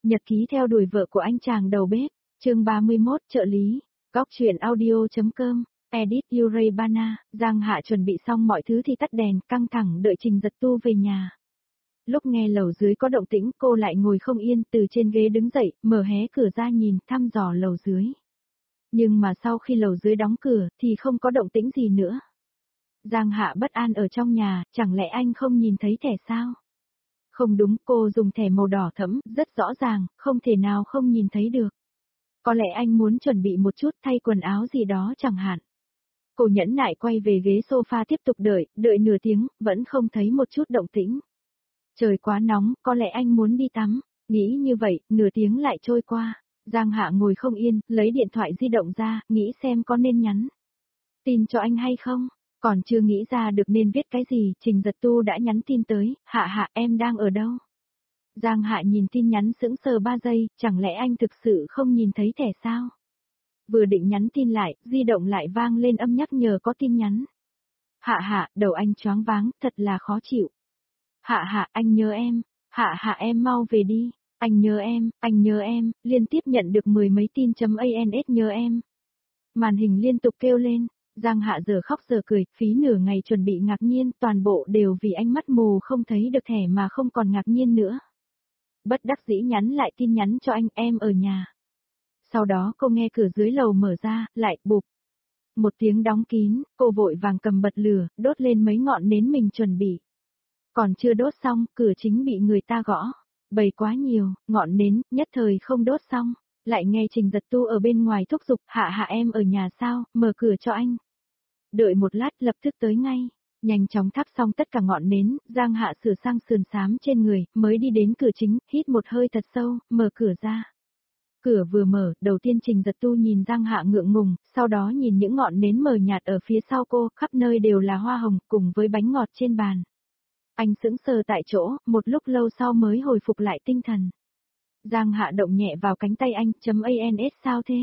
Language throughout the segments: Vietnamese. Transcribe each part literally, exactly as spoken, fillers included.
Nhật ký theo đuổi vợ của anh chàng đầu bếp, chương ba mươi mốt, trợ lý, góc truyện audio.com, edit Yuri Bana, Giang Hạ chuẩn bị xong mọi thứ thì tắt đèn, căng thẳng đợi Trình Giật Tu về nhà. Lúc nghe lầu dưới có động tĩnh, cô lại ngồi không yên, từ trên ghế đứng dậy, mở hé cửa ra nhìn, thăm dò lầu dưới. Nhưng mà sau khi lầu dưới đóng cửa, thì không có động tĩnh gì nữa. Giang Hạ bất an ở trong nhà, chẳng lẽ anh không nhìn thấy thẻ sao? Không đúng, cô dùng thẻ màu đỏ thẫm, rất rõ ràng, không thể nào không nhìn thấy được. Có lẽ anh muốn chuẩn bị một chút thay quần áo gì đó chẳng hạn. Cô nhẫn nại quay về ghế sofa tiếp tục đợi, đợi nửa tiếng, vẫn không thấy một chút động tĩnh. Trời quá nóng, có lẽ anh muốn đi tắm. Nghĩ như vậy, nửa tiếng lại trôi qua. Giang Hạ ngồi không yên, lấy điện thoại di động ra, nghĩ xem có nên nhắn tin cho anh hay không. Còn chưa nghĩ ra được nên viết cái gì, Trình Giật Tu đã nhắn tin tới, Hạ Hạ em đang ở đâu? Giang Hạ nhìn tin nhắn sững sờ ba giây, chẳng lẽ anh thực sự không nhìn thấy thẻ sao? Vừa định nhắn tin lại, di động lại vang lên âm nhắc nhở có tin nhắn. Hạ Hạ, đầu anh choáng váng, thật là khó chịu. Hạ Hạ, anh nhớ em, Hạ Hạ em mau về đi, anh nhớ em, anh nhớ em, liên tiếp nhận được mười mấy tin chấm ans nhớ em. Màn hình liên tục kêu lên. Giang Hạ giờ khóc giờ cười, phí nửa ngày chuẩn bị ngạc nhiên, toàn bộ đều vì ánh mắt mù không thấy được thẻ mà không còn ngạc nhiên nữa. Bất đắc dĩ nhắn lại tin nhắn cho anh, em ở nhà. Sau đó cô nghe cửa dưới lầu mở ra, lại bụp. Một tiếng đóng kín, cô vội vàng cầm bật lửa, đốt lên mấy ngọn nến mình chuẩn bị. Còn chưa đốt xong, cửa chính bị người ta gõ. Bầy quá nhiều, ngọn nến, nhất thời không đốt xong. Lại nghe Trình Giật Tu ở bên ngoài thúc giục, Hạ Hạ em ở nhà sao, mở cửa cho anh. Đợi một lát lập tức tới ngay, nhanh chóng thắp xong tất cả ngọn nến, Giang Hạ sửa sang sườn xám trên người, mới đi đến cửa chính, hít một hơi thật sâu, mở cửa ra. Cửa vừa mở, đầu tiên Trình Giật Tu nhìn Giang Hạ ngượng ngùng, sau đó nhìn những ngọn nến mờ nhạt ở phía sau cô, khắp nơi đều là hoa hồng, cùng với bánh ngọt trên bàn. Anh sững sờ tại chỗ, một lúc lâu sau mới hồi phục lại tinh thần. Giang Hạ động nhẹ vào cánh tay anh, chấm ans sao thế?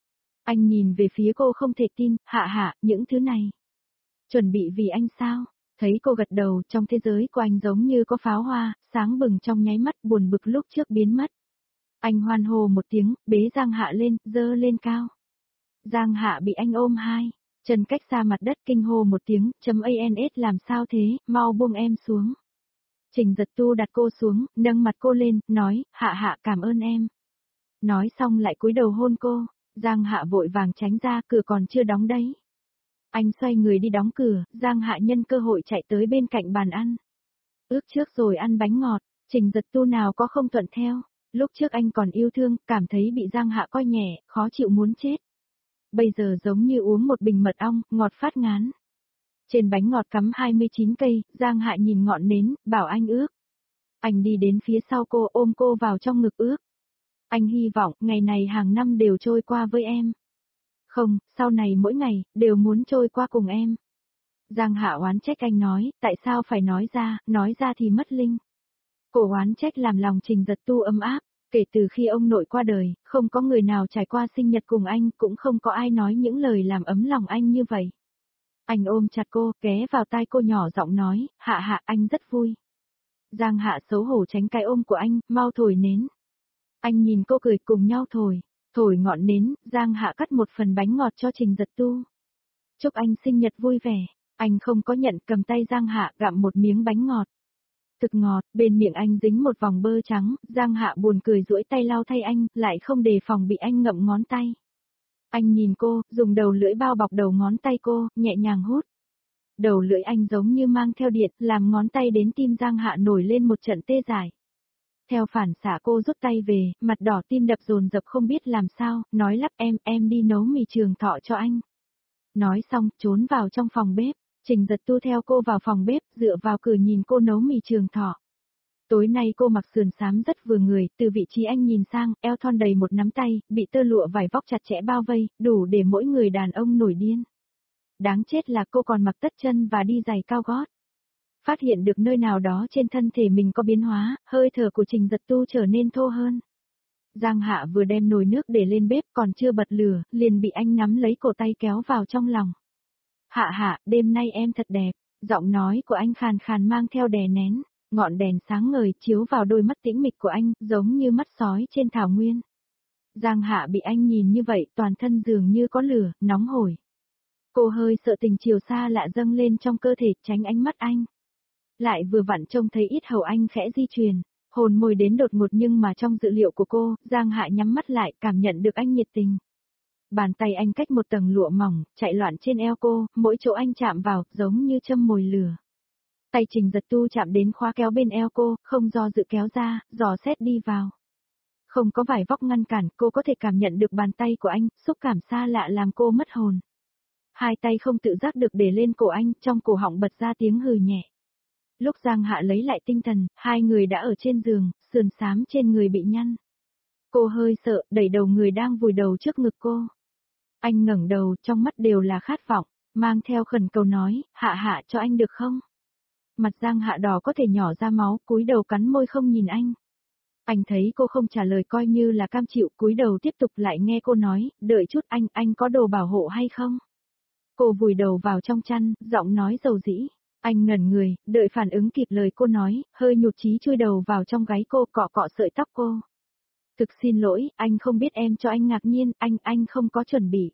Anh nhìn về phía cô không thể tin, Hạ Hạ, những thứ này. Chuẩn bị vì anh sao? Thấy cô gật đầu, trong thế giới của anh giống như có pháo hoa, sáng bừng trong nháy mắt, buồn bực lúc trước biến mất. Anh hoan hô một tiếng, bế Giang Hạ lên, dơ lên cao. Giang Hạ bị anh ôm hai, chân cách xa mặt đất kinh hô một tiếng, chấm ans làm sao thế, mau buông em xuống. Trình Giật Tu đặt cô xuống, nâng mặt cô lên, nói, Hạ Hạ cảm ơn em. Nói xong lại cúi đầu hôn cô. Giang Hạ vội vàng tránh ra, cửa còn chưa đóng đấy. Anh xoay người đi đóng cửa, Giang Hạ nhân cơ hội chạy tới bên cạnh bàn ăn. Ước trước rồi ăn bánh ngọt, Trình Giật Tu nào có không thuận theo. Lúc trước anh còn yêu thương, cảm thấy bị Giang Hạ coi nhẹ, khó chịu muốn chết. Bây giờ giống như uống một bình mật ong, ngọt phát ngán. Trên bánh ngọt cắm hai mươi chín cây, Giang Hạ nhìn ngọn nến, bảo anh ước. Anh đi đến phía sau cô, ôm cô vào trong ngực ước. Anh hy vọng, ngày này hàng năm đều trôi qua với em. Không, sau này mỗi ngày, đều muốn trôi qua cùng em. Giang Hạ oán trách anh nói, tại sao phải nói ra, nói ra thì mất linh. Cô oán trách làm lòng Trình Giật Tu ấm áp, kể từ khi ông nội qua đời, không có người nào trải qua sinh nhật cùng anh, cũng không có ai nói những lời làm ấm lòng anh như vậy. Anh ôm chặt cô, ghé vào tai cô nhỏ giọng nói, Hạ Hạ anh rất vui. Giang Hạ xấu hổ tránh cái ôm của anh, mau thổi nến. Anh nhìn cô cười cùng nhau thổi, thổi ngọn nến, Giang Hạ cắt một phần bánh ngọt cho Trình Giật Tu. Chúc anh sinh nhật vui vẻ, anh không có nhận, cầm tay Giang Hạ gặm một miếng bánh ngọt. Thực ngọt, bên miệng anh dính một vòng bơ trắng, Giang Hạ buồn cười duỗi tay lau thay anh, lại không đề phòng bị anh ngậm ngón tay. Anh nhìn cô, dùng đầu lưỡi bao bọc đầu ngón tay cô, nhẹ nhàng hút. Đầu lưỡi anh giống như mang theo điện, làm ngón tay đến tim Giang Hạ nổi lên một trận tê dại. Theo phản xạ cô rút tay về, mặt đỏ tim đập dồn dập không biết làm sao, nói lắp em, em đi nấu mì trường thọ cho anh. Nói xong, trốn vào trong phòng bếp, Trình Giật Tu theo cô vào phòng bếp, dựa vào cửa nhìn cô nấu mì trường thọ. Tối nay cô mặc sườn xám rất vừa người, từ vị trí anh nhìn sang, eo thon đầy một nắm tay, bị tơ lụa vải vóc chặt chẽ bao vây, đủ để mỗi người đàn ông nổi điên. Đáng chết là cô còn mặc tất chân và đi giày cao gót. Phát hiện được nơi nào đó trên thân thể mình có biến hóa, hơi thở của Trình Giật Tu trở nên thô hơn. Giang Hạ vừa đem nồi nước để lên bếp còn chưa bật lửa, liền bị anh nắm lấy cổ tay kéo vào trong lòng. Hạ Hạ, đêm nay em thật đẹp, giọng nói của anh khàn khàn mang theo đè nén. Ngọn đèn sáng ngời chiếu vào đôi mắt tĩnh mịch của anh, giống như mắt sói trên thảo nguyên. Giang Hạ bị anh nhìn như vậy, toàn thân dường như có lửa, nóng hổi. Cô hơi sợ tình chiều xa lạ dâng lên trong cơ thể, tránh ánh mắt anh. Lại vừa vặn trông thấy ít hầu anh khẽ di chuyển, hồn môi đến đột ngột nhưng mà trong dự liệu của cô, Giang Hạ nhắm mắt lại, cảm nhận được anh nhiệt tình. Bàn tay anh cách một tầng lụa mỏng, chạy loạn trên eo cô, mỗi chỗ anh chạm vào, giống như châm mồi lửa. Tay Trình Giật Tu chạm đến khóa kéo bên eo cô, không do dự kéo ra, dò xét đi vào. Không có vải vóc ngăn cản, cô có thể cảm nhận được bàn tay của anh, xúc cảm xa lạ làm cô mất hồn. Hai tay không tự giác được để lên cổ anh, trong cổ họng bật ra tiếng hừ nhẹ. Lúc Giang Hạ lấy lại tinh thần, hai người đã ở trên giường, sườn xám trên người bị nhăn. Cô hơi sợ, đẩy đầu người đang vùi đầu trước ngực cô. Anh ngẩng đầu, trong mắt đều là khát vọng, mang theo khẩn cầu nói, Hạ Hạ cho anh được không? Mặt Giang Hạ đỏ có thể nhỏ ra máu, cúi đầu cắn môi không nhìn anh. Anh thấy cô không trả lời coi như là cam chịu, cúi đầu tiếp tục lại nghe cô nói, đợi chút anh, anh có đồ bảo hộ hay không? Cô vùi đầu vào trong chăn, giọng nói dầu dĩ. Anh ngẩn người, đợi phản ứng kịp lời cô nói, hơi nhụt chí chui đầu vào trong gáy cô, cọ cọ sợi tóc cô. Thực xin lỗi, anh không biết em cho anh ngạc nhiên, anh, anh không có chuẩn bị.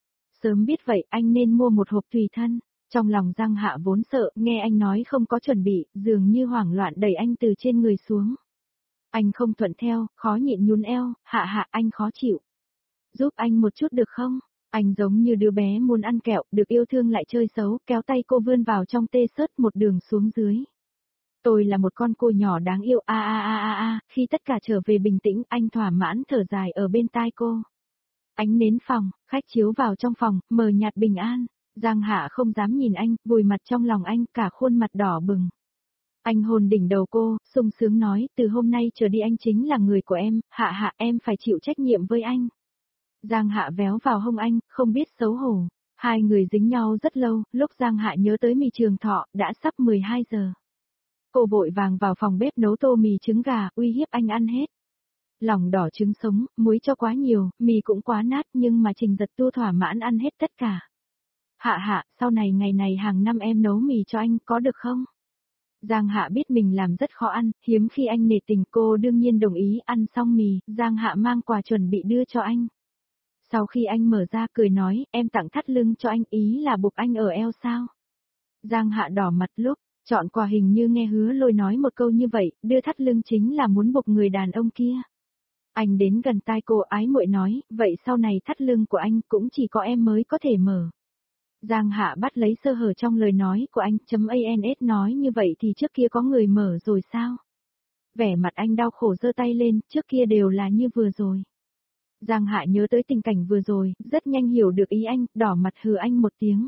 Sớm biết vậy, anh nên mua một hộp tùy thân. Trong lòng Giang Hạ vốn sợ, nghe anh nói không có chuẩn bị, dường như hoảng loạn đẩy anh từ trên người xuống. Anh không thuận theo, khó nhịn nhún eo, Hạ Hạ anh khó chịu. Giúp anh một chút được không? Anh giống như đứa bé muốn ăn kẹo, được yêu thương lại chơi xấu, kéo tay cô vươn vào trong tê sớt một đường xuống dưới. Tôi là một con cô nhỏ đáng yêu, a a a a a, khi tất cả trở về bình tĩnh, anh thỏa mãn thở dài ở bên tai cô. Ánh nến phòng, khách chiếu vào trong phòng, mờ nhạt bình an. Giang Hạ không dám nhìn anh, vùi mặt trong lòng anh, cả khuôn mặt đỏ bừng. Anh hôn đỉnh đầu cô, sung sướng nói, từ hôm nay trở đi anh chính là người của em, Hạ Hạ em phải chịu trách nhiệm với anh. Giang Hạ véo vào hông anh, không biết xấu hổ. Hai người dính nhau rất lâu, lúc Giang Hạ nhớ tới mì Trường Thọ, đã sắp mười hai giờ. Cô vội vàng vào phòng bếp nấu tô mì trứng gà, uy hiếp anh ăn hết. Lòng đỏ trứng sống, muối cho quá nhiều, mì cũng quá nát nhưng mà Trình Giật Tu thỏa mãn ăn hết tất cả. Hạ Hạ, sau này ngày này hàng năm em nấu mì cho anh, có được không? Giang Hạ biết mình làm rất khó ăn, hiếm khi anh nể tình cô đương nhiên đồng ý. Ăn xong mì, Giang Hạ mang quà chuẩn bị đưa cho anh. Sau khi anh mở ra cười nói, em tặng thắt lưng cho anh, ý là buộc anh ở eo sao? Giang Hạ đỏ mặt lúc, chọn quà hình như nghe Hứa Lôi nói một câu như vậy, đưa thắt lưng chính là muốn buộc người đàn ông kia. Anh đến gần tai cô ái muội nói, vậy sau này thắt lưng của anh cũng chỉ có em mới có thể mở. Giang Hạ bắt lấy sơ hở trong lời nói của anh, chấm ans nói như vậy thì trước kia có người mở rồi sao? Vẻ mặt anh đau khổ giơ tay lên, trước kia đều là như vừa rồi. Giang Hạ nhớ tới tình cảnh vừa rồi, rất nhanh hiểu được ý anh, đỏ mặt hừ anh một tiếng.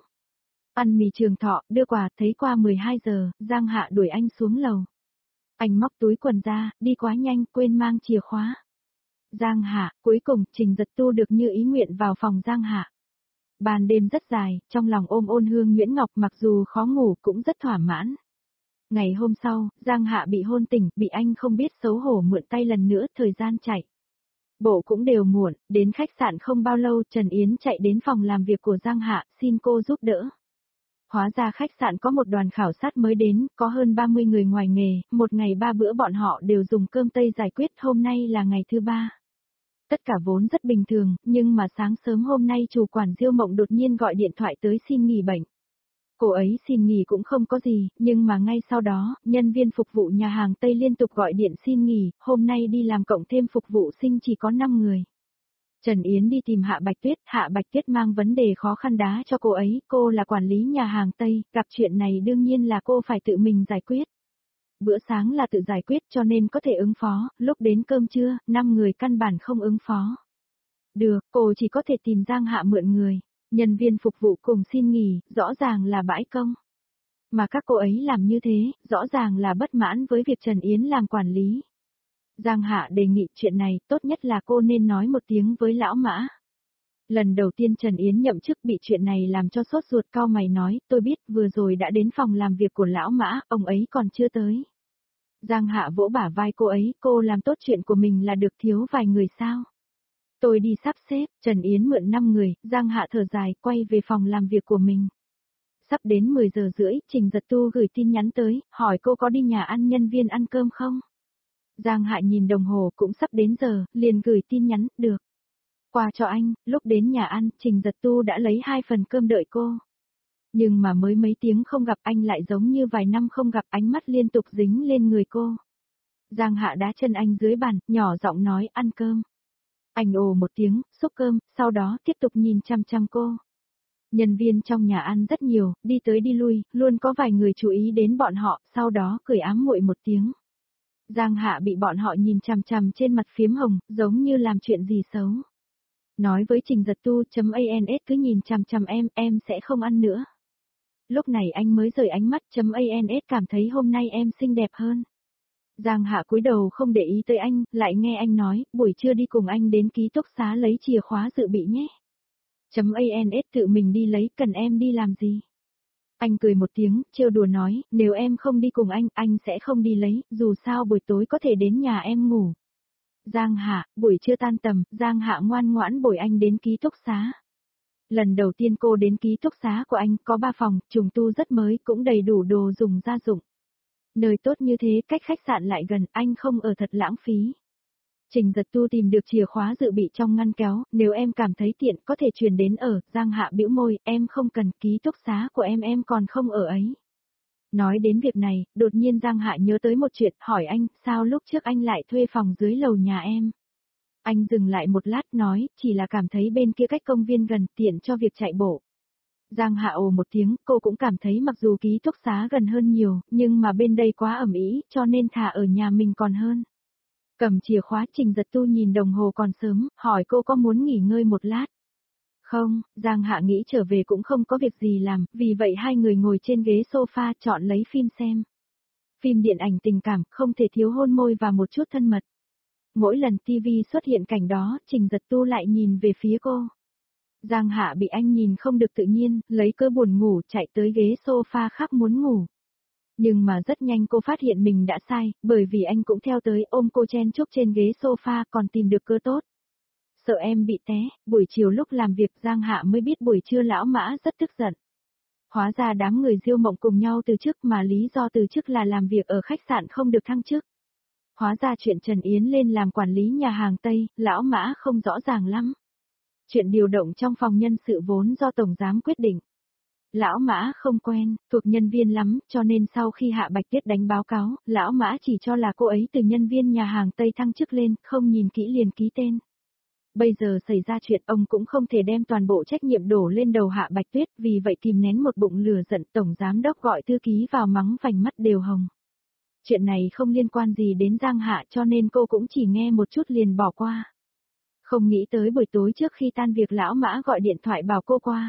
Ăn mì Trường Thọ, đưa quà, thấy qua mười hai giờ, Giang Hạ đuổi anh xuống lầu. Anh móc túi quần ra, đi quá nhanh, quên mang chìa khóa. Giang Hạ, cuối cùng, Trình Giật Tu được như ý nguyện vào phòng Giang Hạ. Ban đêm rất dài, trong lòng ôm ôn hương Nguyễn Ngọc mặc dù khó ngủ cũng rất thỏa mãn. Ngày hôm sau, Giang Hạ bị hôn tỉnh, bị anh không biết xấu hổ mượn tay lần nữa, thời gian chạy. Bộ cũng đều muộn, đến khách sạn không bao lâu Trần Yến chạy đến phòng làm việc của Giang Hạ, xin cô giúp đỡ. Hóa ra khách sạn có một đoàn khảo sát mới đến, có hơn ba mươi người ngoài nghề, một ngày ba bữa bọn họ đều dùng cơm tây giải quyết, hôm nay là ngày thứ ba. Tất cả vốn rất bình thường, nhưng mà sáng sớm hôm nay chủ quản Diêu Mộng đột nhiên gọi điện thoại tới xin nghỉ bệnh. Cô ấy xin nghỉ cũng không có gì, nhưng mà ngay sau đó, nhân viên phục vụ nhà hàng Tây liên tục gọi điện xin nghỉ, hôm nay đi làm cộng thêm phục vụ sinh chỉ có năm người. Trần Yến đi tìm Hạ Bạch Tuyết, Hạ Bạch Tuyết mang vấn đề khó khăn đá cho cô ấy, cô là quản lý nhà hàng Tây, gặp chuyện này đương nhiên là cô phải tự mình giải quyết. Bữa sáng là tự giải quyết cho nên có thể ứng phó, lúc đến cơm trưa, năm người căn bản không ứng phó. Được, cô chỉ có thể tìm Giang Hạ mượn người, nhân viên phục vụ cùng xin nghỉ, rõ ràng là bãi công. Mà các cô ấy làm như thế, rõ ràng là bất mãn với việc Trần Yến làm quản lý. Giang Hạ đề nghị chuyện này, tốt nhất là cô nên nói một tiếng với lão Mã. Lần đầu tiên Trần Yến nhậm chức bị chuyện này làm cho sốt ruột, cau mày nói, tôi biết vừa rồi đã đến phòng làm việc của lão Mã, ông ấy còn chưa tới. Giang Hạ vỗ bả vai cô ấy, cô làm tốt chuyện của mình là được, thiếu vài người sao? Tôi đi sắp xếp, Trần Yến mượn năm người, Giang Hạ thở dài, quay về phòng làm việc của mình. Sắp đến mười giờ rưỡi, Trình Giật Tu gửi tin nhắn tới, hỏi cô có đi nhà ăn nhân viên ăn cơm không? Giang Hạ nhìn đồng hồ cũng sắp đến giờ, liền gửi tin nhắn, được. Qua cho anh, lúc đến nhà ăn, Trình Giật Tu đã lấy hai phần cơm đợi cô. Nhưng mà mới mấy tiếng không gặp anh lại giống như vài năm không gặp, ánh mắt liên tục dính lên người cô. Giang Hạ đá chân anh dưới bàn, nhỏ giọng nói ăn cơm. Anh ồ một tiếng, xúc cơm, sau đó tiếp tục nhìn chăm chăm cô. Nhân viên trong nhà ăn rất nhiều, đi tới đi lui, luôn có vài người chú ý đến bọn họ, sau đó cười ám muội một tiếng. Giang Hạ bị bọn họ nhìn chằm chằm trên mặt phiếm hồng, giống như làm chuyện gì xấu. Nói với Trình Giật Tu.ans cứ nhìn chằm chằm em, em sẽ không ăn nữa. Lúc này anh mới rời ánh mắt.ans cảm thấy hôm nay em xinh đẹp hơn. Giang Hạ cúi đầu không để ý tới anh, lại nghe anh nói, buổi trưa đi cùng anh đến ký túc xá lấy chìa khóa dự bị nhé. .ans tự mình đi lấy, cần em đi làm gì? Anh cười một tiếng, trêu đùa nói, nếu em không đi cùng anh, anh sẽ không đi lấy, dù sao buổi tối có thể đến nhà em ngủ. Giang Hạ, buổi trưa tan tầm, Giang Hạ ngoan ngoãn bồi anh đến ký túc xá. Lần đầu tiên cô đến ký túc xá của anh, có ba phòng, trùng tu rất mới, cũng đầy đủ đồ dùng gia dụng. Nơi tốt như thế, cách khách sạn lại gần, anh không ở thật lãng phí. Trình Giật Tu tìm được chìa khóa dự bị trong ngăn kéo, nếu em cảm thấy tiện có thể chuyển đến ở, Giang Hạ bĩu môi, em không cần, ký túc xá của em em còn không ở ấy. Nói đến việc này, đột nhiên Giang Hạ nhớ tới một chuyện, hỏi anh, sao lúc trước anh lại thuê phòng dưới lầu nhà em? Anh dừng lại một lát nói, chỉ là cảm thấy bên kia cách công viên gần, tiện cho việc chạy bộ. Giang Hạ ồ một tiếng, cô cũng cảm thấy mặc dù ký túc xá gần hơn nhiều, nhưng mà bên đây quá ẩm ý, cho nên thả ở nhà mình còn hơn. Cầm chìa khóa, Trình Giật Tu nhìn đồng hồ còn sớm, hỏi cô có muốn nghỉ ngơi một lát. Không, Giang Hạ nghĩ trở về cũng không có việc gì làm, vì vậy hai người ngồi trên ghế sofa chọn lấy phim xem. Phim điện ảnh tình cảm, không thể thiếu hôn môi và một chút thân mật. Mỗi lần ti vi xuất hiện cảnh đó, Trình Giật Tu lại nhìn về phía cô. Giang Hạ bị anh nhìn không được tự nhiên, lấy cớ buồn ngủ chạy tới ghế sofa khác muốn ngủ. Nhưng mà rất nhanh cô phát hiện mình đã sai, bởi vì anh cũng theo tới ôm cô chen chúc trên ghế sofa còn tìm được cơ tốt. Sợ em bị té, buổi chiều lúc làm việc Giang Hạ mới biết buổi trưa lão Mã rất tức giận. Hóa ra đám người Diêu Mộng cùng nhau từ chức mà lý do từ chức là làm việc ở khách sạn không được thăng chức. Hóa ra chuyện Trần Yến lên làm quản lý nhà hàng Tây, lão Mã không rõ ràng lắm. Chuyện điều động trong phòng nhân sự vốn do Tổng Giám quyết định. Lão Mã không quen, thuộc nhân viên lắm, cho nên sau khi Hạ Bạch Tuyết đánh báo cáo, Lão Mã chỉ cho là cô ấy từ nhân viên nhà hàng Tây thăng chức lên, không nhìn kỹ liền ký tên. Bây giờ xảy ra chuyện ông cũng không thể đem toàn bộ trách nhiệm đổ lên đầu Hạ Bạch Tuyết, vì vậy kìm nén một bụng lửa giận, Tổng Giám đốc gọi thư ký vào mắng vành mắt đều hồng. Chuyện này không liên quan gì đến Giang Hạ cho nên cô cũng chỉ nghe một chút liền bỏ qua. Không nghĩ tới buổi tối trước khi tan việc Lão Mã gọi điện thoại bảo cô qua.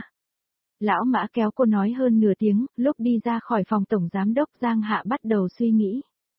Lão Mã kéo cô nói hơn nửa tiếng, lúc đi ra khỏi phòng Tổng Giám đốc Giang Hạ bắt đầu suy nghĩ.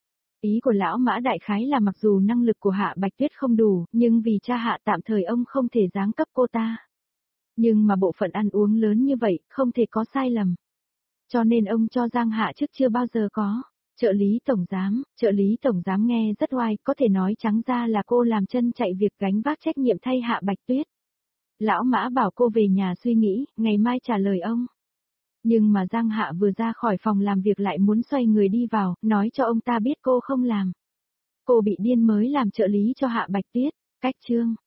Ý của Lão Mã đại khái là mặc dù năng lực của Hạ Bạch Tuyết không đủ, nhưng vì cha Hạ tạm thời ông không thể giáng cấp cô ta. Nhưng mà bộ phận ăn uống lớn như vậy, không thể có sai lầm. Cho nên ông cho Giang Hạ trước chưa bao giờ có. Trợ lý Tổng Giám, trợ lý Tổng Giám nghe rất oai, có thể nói trắng ra là cô làm chân chạy việc gánh vác trách nhiệm thay Hạ Bạch Tuyết. Lão Mã bảo cô về nhà suy nghĩ, ngày mai trả lời ông. Nhưng mà Giang Hạ vừa ra khỏi phòng làm việc lại muốn xoay người đi vào, nói cho ông ta biết cô không làm. Cô bị điên mới làm trợ lý cho Hạ Bạch Tuyết, cách chương.